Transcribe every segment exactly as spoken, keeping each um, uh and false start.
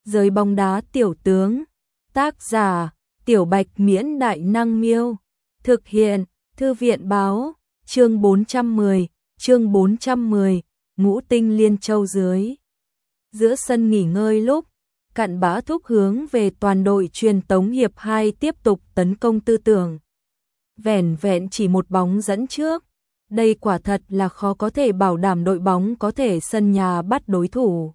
Giới bóng đá tiểu tướng. Tác giả: Tiểu Bạch Miễn Đại Năng Miêu. Thực hiện: Thư viện báo. Chương bốn trăm mười, chương bốn trăm mười, Ngũ Tinh Liên Châu dưới. Giữa sân nghỉ ngơi lúc, Cặn Bã thúc hướng về toàn đội truyền tống hiệp hai tiếp tục tấn công tư tưởng. Vẻn vẹn chỉ một bóng dẫn trước, đây quả thật là khó có thể bảo đảm đội bóng có thể sân nhà bắt đối thủ.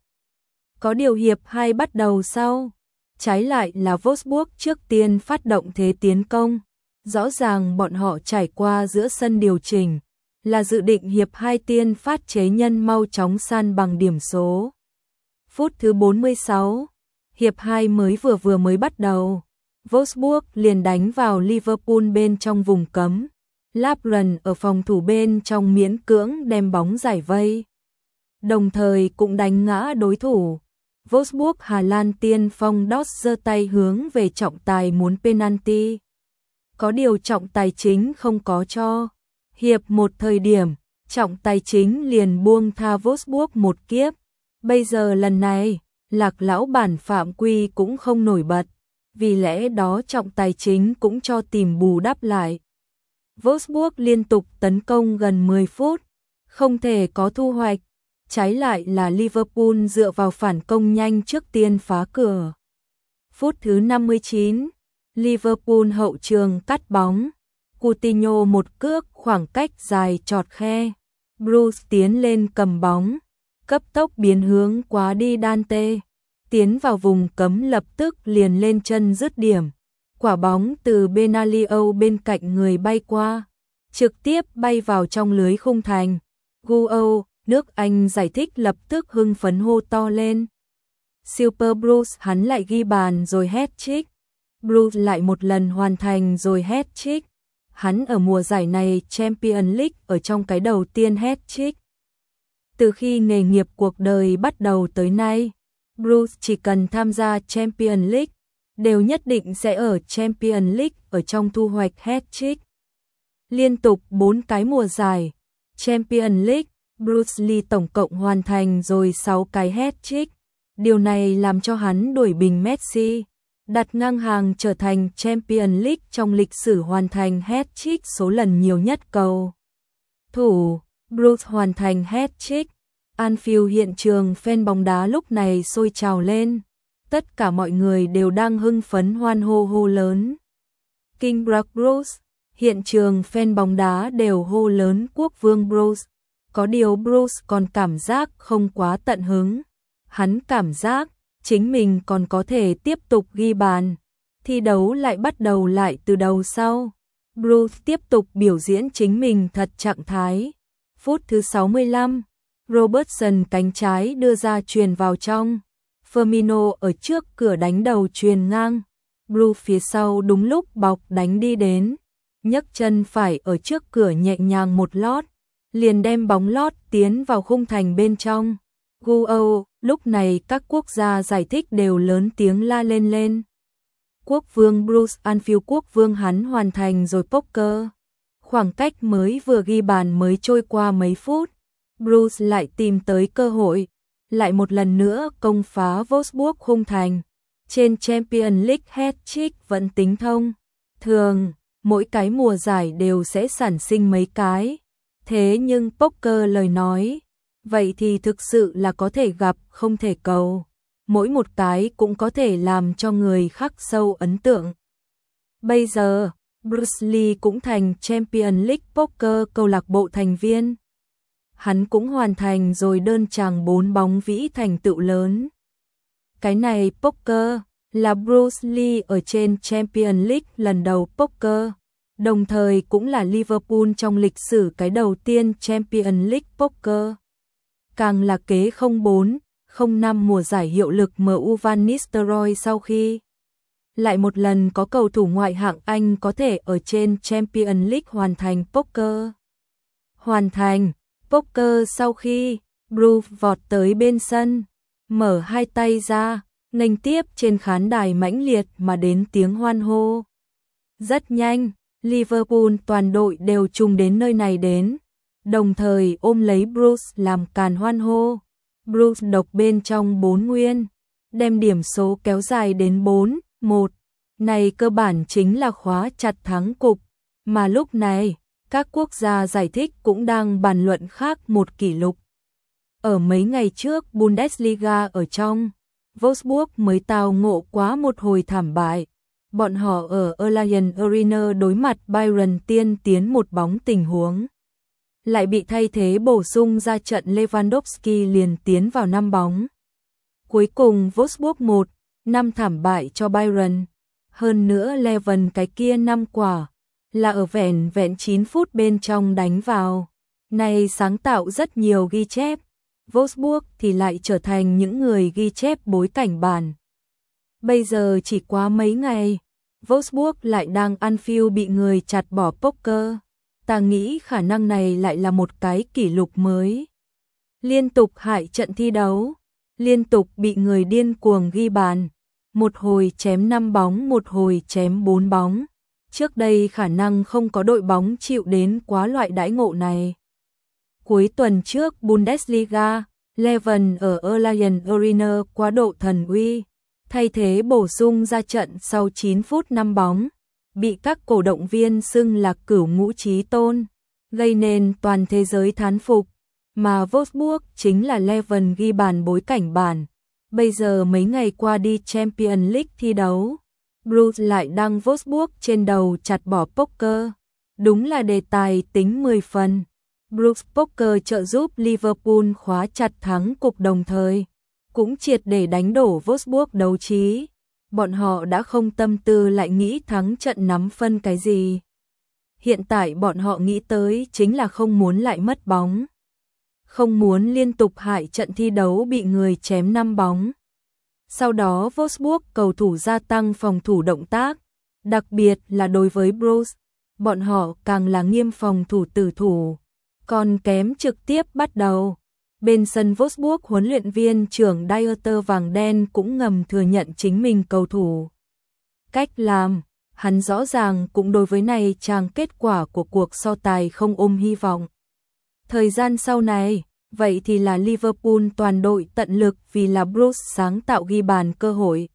Có điều hiệp hai bắt đầu sau, trái lại là Wolfsburg trước tiên phát động thế tiến công. Rõ ràng bọn họ trải qua giữa sân điều chỉnh, là dự định hiệp hai tiên phát chế nhân mau chóng san bằng điểm số. Phút thứ bốn mươi sáu, hiệp hai mới vừa vừa mới bắt đầu, Wolfsburg liền đánh vào Liverpool bên trong vùng cấm. Lapren ở phòng thủ bên trong miễn cưỡng đem bóng giải vây, đồng thời cũng đánh ngã đối thủ. Wolfsburg Hà Lan tiên phong Doss giơ tay hướng về trọng tài muốn penalty. Có điều trọng tài chính không có cho. Hiệp một thời điểm, trọng tài chính liền buông tha Wolfsburg một kiếp. Bây giờ lần này, Lạc lão bản phạm quy cũng không nổi bật, vì lẽ đó trọng tài chính cũng cho tìm bù đắp lại. Wolfsburg liên tục tấn công gần mười phút, không thể có thu hoạch. Trái lại là Liverpool dựa vào phản công nhanh trước tiên phá cửa. Phút thứ năm mươi chín, Liverpool hậu trường cắt bóng. Coutinho một cước khoảng cách dài chọt khe. Bruce tiến lên cầm bóng, cấp tốc biến hướng quá đi Dante. Tiến vào vùng cấm lập tức liền lên chân dứt điểm. Quả bóng từ Benalio bên cạnh người bay qua, trực tiếp bay vào trong lưới khung thành. Guo, nước Anh giải thích lập tức hưng phấn hô to lên. Super Bruce hắn lại ghi bàn rồi hat-trick. Bruce lại một lần hoàn thành rồi hat-trick. Hắn ở mùa giải này Champions League ở trong cái đầu tiên hat-trick. Từ khi nghề nghiệp cuộc đời bắt đầu tới nay, Bruce chỉ cần tham gia Champions League, đều nhất định sẽ ở Champions League ở trong thu hoạch hat-trick. Liên tục bốn cái mùa giải Champions League, Bruce Lee tổng cộng hoàn thành rồi sáu cái hat-trick. Điều này làm cho hắn đuổi bình Messi, đặt ngang hàng trở thành Champions League trong lịch sử hoàn thành hat-trick số lần nhiều nhất cầu thủ. Bruce hoàn thành hat-trick. Anfield hiện trường fan bóng đá lúc này sôi trào lên. Tất cả mọi người đều đang hưng phấn hoan hô hô lớn. King Bruce, hiện trường fan bóng đá đều hô lớn quốc vương Bruce. Có điều Bruce còn cảm giác không quá tận hứng. Hắn cảm giác chính mình còn có thể tiếp tục ghi bàn. Thi đấu lại bắt đầu lại từ đầu sau. Bruce tiếp tục biểu diễn chính mình thật trạng thái. Phút thứ sáu mươi lăm, Robertson cánh trái đưa ra chuyền vào trong. Firmino ở trước cửa đánh đầu chuyền ngang. Bruce phía sau đúng lúc bọc đánh đi đến, nhấc chân phải ở trước cửa nhẹ nhàng một lót, liền đem bóng lót tiến vào khung thành bên trong. Guo, lúc này các quốc gia giải thích đều lớn tiếng la lên lên. Quốc vương Bruce, Anfield quốc vương hắn hoàn thành rồi poker. Khoảng cách mới vừa ghi bàn mới trôi qua mấy phút, Bruce lại tìm tới cơ hội, lại một lần nữa công phá Wolfsburg khung thành. Trên Champions League hat-trick vẫn tính thông. Thường, mỗi cái mùa giải đều sẽ sản sinh mấy cái. Thế nhưng poker lời nói, vậy thì thực sự là có thể gặp không thể cầu. Mỗi một cái cũng có thể làm cho người khắc sâu ấn tượng. Bây giờ, Bruce Lee cũng thành Champions League Poker câu lạc bộ thành viên. Hắn cũng hoàn thành rồi đơn chàng bốn bóng vĩ thành tựu lớn. Cái này poker là Bruce Lee ở trên Champions League lần đầu poker, đồng thời cũng là Liverpool trong lịch sử cái đầu tiên Champions League poker. Càng là kế không bốn, không năm mùa giải hiệu lực em u Van Nistelrooy sau khi lại một lần có cầu thủ ngoại hạng Anh có thể ở trên Champions League hoàn thành poker. Hoàn thành poker sau khi Bruce vọt tới bên sân, mở hai tay ra, nghênh tiếp trên khán đài mãnh liệt mà đến tiếng hoan hô. Rất nhanh, Liverpool toàn đội đều chung đến nơi này đến, đồng thời ôm lấy Bruce làm càn hoan hô. Bruce độc bên trong bốn nguyên, đem điểm số kéo dài đến bốn một. Này cơ bản chính là khóa chặt thắng cục, mà lúc này, các quốc gia giải thích cũng đang bàn luận khác một kỷ lục. Ở mấy ngày trước Bundesliga ở trong Wolfsburg mới tao ngộ quá một hồi thảm bại. Bọn họ ở Allianz Arena đối mặt Bayern tiên tiến một bóng tình huống. Lại bị thay thế bổ sung ra trận Lewandowski liền tiến vào năm bóng. Cuối cùng Wolfsburg một năm thảm bại cho Bayern. Hơn nữa Leven cái kia năm quả là ở vẹn vẹn chín phút bên trong đánh vào. Này sáng tạo rất nhiều ghi chép. Wolfsburg thì lại trở thành những người ghi chép bối cảnh bàn. Bây giờ chỉ quá mấy ngày, Wolfsburg lại đang Anfield bị người chặt bỏ poker. Ta nghĩ khả năng này lại là một cái kỷ lục mới. Liên tục hại trận thi đấu, liên tục bị người điên cuồng ghi bàn. Một hồi chém năm bóng, một hồi chém bốn bóng. Trước đây khả năng không có đội bóng chịu đến quá loại đãi ngộ này. Cuối tuần trước Bundesliga, Leven ở Allianz Arena quá độ thần uy, thay thế bổ sung ra trận sau chín phút năm bóng, bị các cổ động viên xưng là cửu ngũ chí tôn, gây nên toàn thế giới thán phục, mà Wolfsburg chính là Leven ghi bàn bối cảnh bàn. Bây giờ mấy ngày qua đi Champions League thi đấu, Bruce lại đăng Wolfsburg trên đầu chặt bỏ poker. Đúng là đề tài tính mười phần. Bruce Poker trợ giúp Liverpool khóa chặt thắng cục đồng thời, cũng triệt để đánh đổ Wolfsburg đấu trí. Bọn họ đã không tâm tư lại nghĩ thắng trận nắm phân cái gì. Hiện tại bọn họ nghĩ tới chính là không muốn lại mất bóng. Không muốn liên tục hại trận thi đấu bị người chém năm bóng. Sau đó Wolfsburg cầu thủ gia tăng phòng thủ động tác, đặc biệt là đối với Bruce, bọn họ càng là nghiêm phòng thủ tử thủ, còn kém trực tiếp bắt đầu. Bên sân Wolfsburg huấn luyện viên trưởng Dieter Vàng Đen cũng ngầm thừa nhận chính mình cầu thủ. Cách làm, hắn rõ ràng cũng đối với này chàng kết quả của cuộc so tài không ôm hy vọng. Thời gian sau này, vậy thì là Liverpool toàn đội tận lực vì là Bruce sáng tạo ghi bàn cơ hội.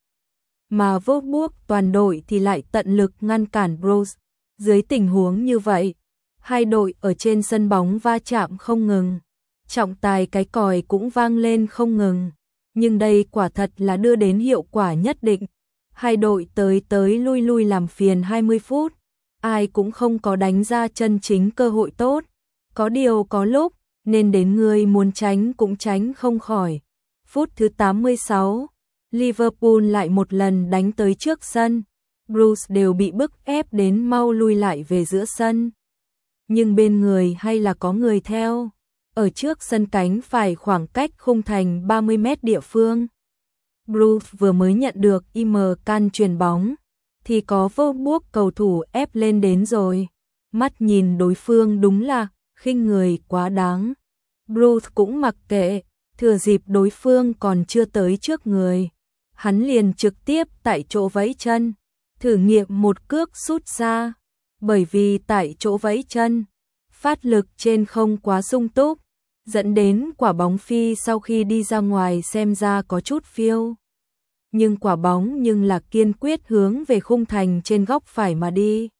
Mà Wolfsburg toàn đội thì lại tận lực ngăn cản Bruce. Dưới tình huống như vậy, hai đội ở trên sân bóng va chạm không ngừng. Trọng tài cái còi cũng vang lên không ngừng. Nhưng đây quả thật là đưa đến hiệu quả nhất định. Hai đội tới tới lui lui làm phiền hai mươi phút. Ai cũng không có đánh ra chân chính cơ hội tốt. Có điều có lúc, nên đến người muốn tránh cũng tránh không khỏi. Phút thứ tám mươi sáu, Liverpool lại một lần đánh tới trước sân. Bruce đều bị bức ép đến mau lui lại về giữa sân. Nhưng bên người hay là có người theo. Ở trước sân cánh phải khoảng cách khung thành ba mươi mét địa phương. Bruce vừa mới nhận được im can truyền bóng, thì có Wolfsburg cầu thủ ép lên đến rồi. Mắt nhìn đối phương đúng là khinh người quá đáng. Bruce cũng mặc kệ, thừa dịp đối phương còn chưa tới trước người. Hắn liền trực tiếp tại chỗ vẫy chân, thử nghiệm một cước sút ra. Bởi vì tại chỗ vẫy chân, phát lực trên không quá sung túc, dẫn đến quả bóng phi sau khi đi ra ngoài xem ra có chút phiêu. Nhưng quả bóng nhưng là kiên quyết hướng về khung thành trên góc phải mà đi.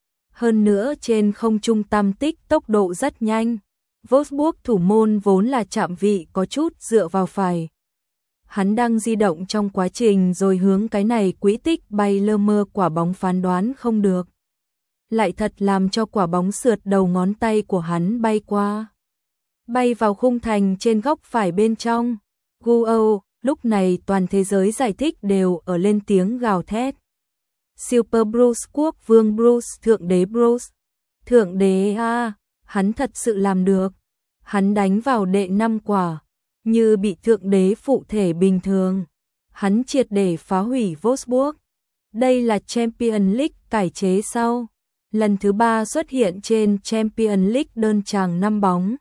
Hơn nữa trên không trung tam tích tốc độ rất nhanh. Wolfsburg thủ môn vốn là chạm vị có chút dựa vào phải. Hắn đang di động trong quá trình rồi hướng cái này quỹ tích bay lơ mơ quả bóng phán đoán không được. Lại thật làm cho quả bóng sượt đầu ngón tay của hắn bay qua. Bay vào khung thành trên góc phải bên trong. Guo, lúc này toàn thế giới giải thích đều ở lên tiếng gào thét. Super Bruce, quốc vương Bruce, thượng đế Bruce. Thượng đế a, hắn thật sự làm được. Hắn đánh vào đệ năm quả, như bị thượng đế phụ thể bình thường. Hắn triệt để phá hủy Wolfsburg. Đây là Champions League cải chế sau. Lần thứ ba xuất hiện trên Champions League đơn chàng năm bóng.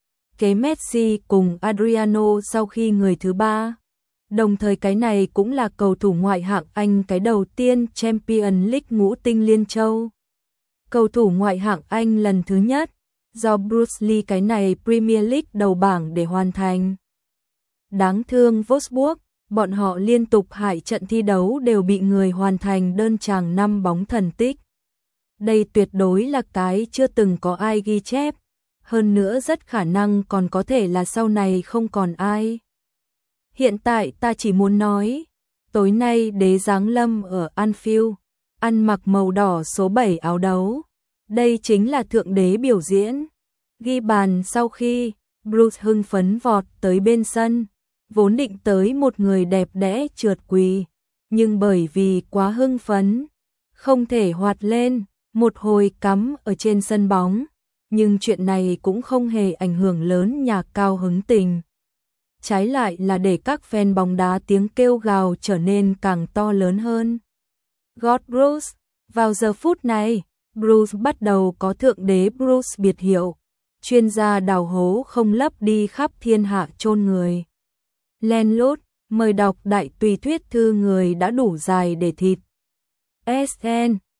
Kế Messi cùng Adriano sau khi người thứ ba. Đồng thời cái này cũng là cầu thủ ngoại hạng Anh cái đầu tiên Champions League ngũ tinh liên châu. Cầu thủ ngoại hạng Anh lần thứ nhất, do Bruce Lee cái này Premier League đầu bảng để hoàn thành. Đáng thương Wolfsburg, bọn họ liên tục hại trận thi đấu đều bị người hoàn thành đơn tràng năm bóng thần tích. Đây tuyệt đối là cái chưa từng có ai ghi chép, hơn nữa rất khả năng còn có thể là sau này không còn ai. Hiện tại ta chỉ muốn nói, tối nay đế giáng lâm ở Anfield, ăn mặc màu đỏ số bảy áo đấu. Đây chính là thượng đế biểu diễn. Ghi bàn sau khi Bruce hưng phấn vọt tới bên sân, vốn định tới một người đẹp đẽ trượt quỳ, nhưng bởi vì quá hưng phấn, không thể hoạt lên, một hồi cắm ở trên sân bóng, nhưng chuyện này cũng không hề ảnh hưởng lớn nhạc cao hứng tình. Trái lại là để các fan bóng đá tiếng kêu gào trở nên càng to lớn hơn. God Bruce, vào giờ phút này, Bruce bắt đầu có thượng đế Bruce biệt hiệu, chuyên gia đào hố không lấp đi khắp thiên hạ chôn người. Len lút, mời đọc đại tùy thuyết thư người đã đủ dài để thịt. ét en